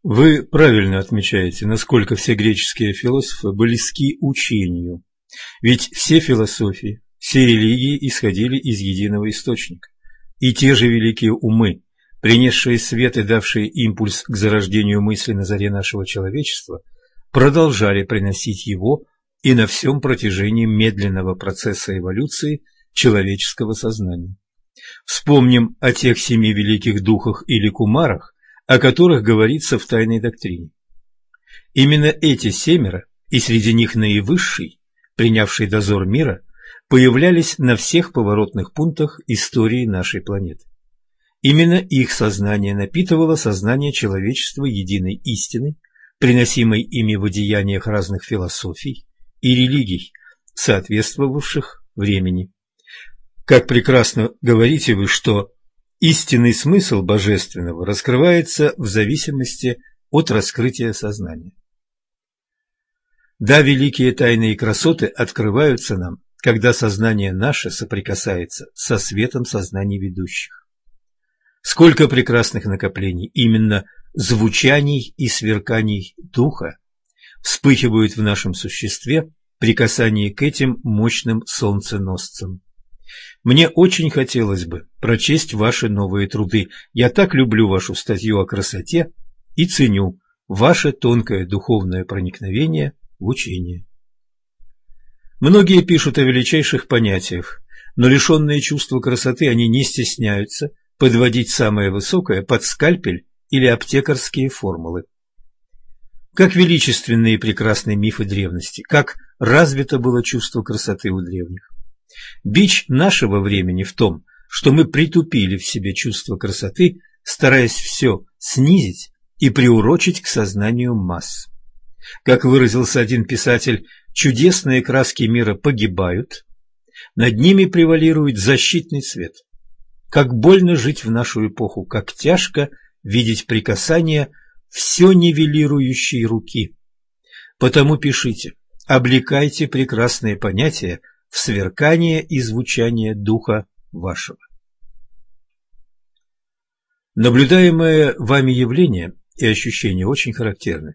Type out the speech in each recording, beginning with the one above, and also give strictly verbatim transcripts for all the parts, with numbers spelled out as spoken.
Вы правильно отмечаете, насколько все греческие философы близки учению. Ведь все философии, все религии исходили из единого источника. И те же великие умы, принесшие свет и давшие импульс к зарождению мысли на заре нашего человечества, продолжали приносить его и на всем протяжении медленного процесса эволюции человеческого сознания. Вспомним о тех семи великих духах или кумарах, о которых говорится в тайной доктрине. Именно эти семеро, и среди них наивысший, принявший дозор мира, появлялись на всех поворотных пунктах истории нашей планеты. Именно их сознание напитывало сознание человечества единой истиной, приносимой ими в одеяниях разных философий и религий, соответствовавших времени. Как прекрасно говорите вы, что истинный смысл божественного раскрывается в зависимости от раскрытия сознания. Да, великие тайны и красоты открываются нам, когда сознание наше соприкасается со светом сознаний ведущих. Сколько прекрасных накоплений именно звучаний и сверканий духа вспыхивают в нашем существе при касании к этим мощным солнценосцам. Мне очень хотелось бы прочесть ваши новые труды. Я так люблю вашу статью о красоте и ценю ваше тонкое духовное проникновение в учение. Многие пишут о величайших понятиях, но лишенные чувства красоты они не стесняются подводить самое высокое под скальпель или аптекарские формулы. Как величественные и прекрасные мифы древности, как развито было чувство красоты у древних. Бич нашего времени в том, что мы притупили в себе чувство красоты, стараясь все снизить и приурочить к сознанию масс. Как выразился один писатель, чудесные краски мира погибают, над ними превалирует защитный цвет. Как больно жить в нашу эпоху, как тяжко видеть прикасание все нивелирующей руки. Потому пишите, облекайте прекрасные понятия в сверкание и звучание духа вашего. Наблюдаемое вами явление и ощущения очень характерны.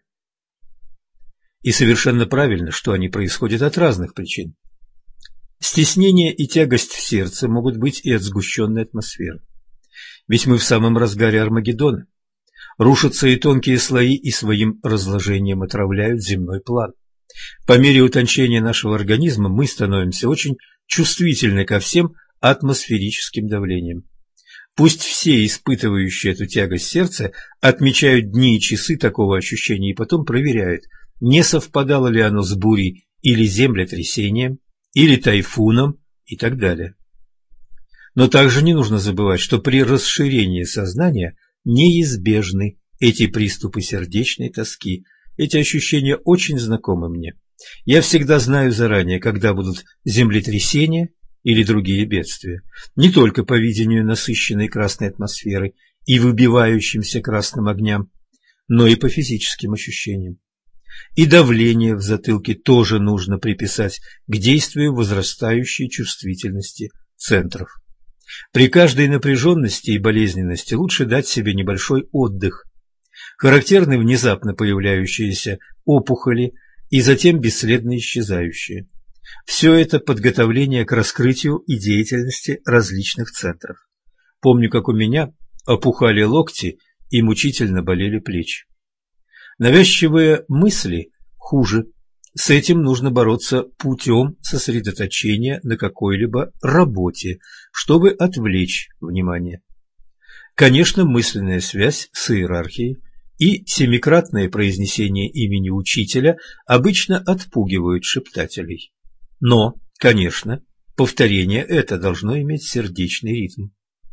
И совершенно правильно, что они происходят от разных причин. Стеснение и тягость в сердце могут быть и от сгущенной атмосферы. Ведь мы в самом разгаре Армагеддона. Рушатся и тонкие слои, и своим разложением отравляют земной план. По мере утончения нашего организма мы становимся очень чувствительны ко всем атмосферическим давлениям. Пусть все испытывающие эту тягость сердца отмечают дни и часы такого ощущения и потом проверяют, не совпадало ли оно с бурей или землетрясением, или тайфуном и так далее. Но также не нужно забывать, что при расширении сознания неизбежны эти приступы сердечной тоски. Эти ощущения очень знакомы мне. Я всегда знаю заранее, когда будут землетрясения или другие бедствия, не только по видению насыщенной красной атмосферы и выбивающимся красным огням, но и по физическим ощущениям. И давление в затылке тоже нужно приписать к действию возрастающей чувствительности центров. При каждой напряженности и болезненности лучше дать себе небольшой отдых. Характерны внезапно появляющиеся опухоли и затем бесследно исчезающие. Все это подготовление к раскрытию и деятельности различных центров. Помню, как у меня опухали локти и мучительно болели плечи. Навязчивые мысли хуже. С этим нужно бороться путем сосредоточения на какой-либо работе, чтобы отвлечь внимание. Конечно, мысленная связь с иерархией и семикратное произнесение имени учителя обычно отпугивают шептателей. Но, конечно, повторение это должно иметь сердечный ритм.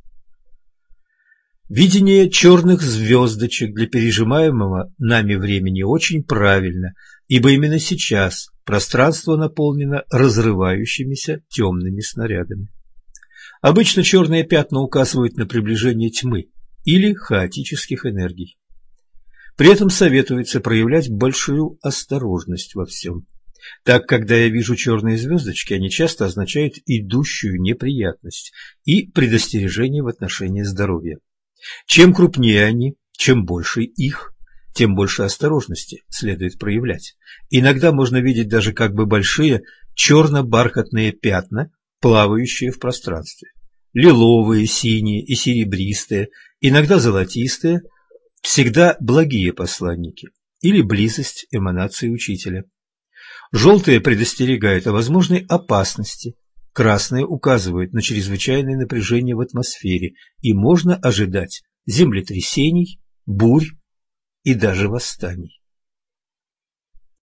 Видение черных звездочек для пережимаемого нами времени очень правильно, ибо именно сейчас пространство наполнено разрывающимися темными снарядами. Обычно черные пятна указывают на приближение тьмы или хаотических энергий. При этом советуется проявлять большую осторожность во всем. Так, когда я вижу черные звездочки, они часто означают идущую неприятность и предостережение в отношении здоровья. Чем крупнее они, чем больше их, тем больше осторожности следует проявлять. Иногда можно видеть даже как бы большие черно-бархатные пятна, плавающие в пространстве. Лиловые, синие и серебристые, иногда золотистые, всегда благие посланники или близость эманации учителя. Желтые предостерегают о возможной опасности, красные указывают на чрезвычайное напряжение в атмосфере, и можно ожидать землетрясений, бурь и даже восстаний.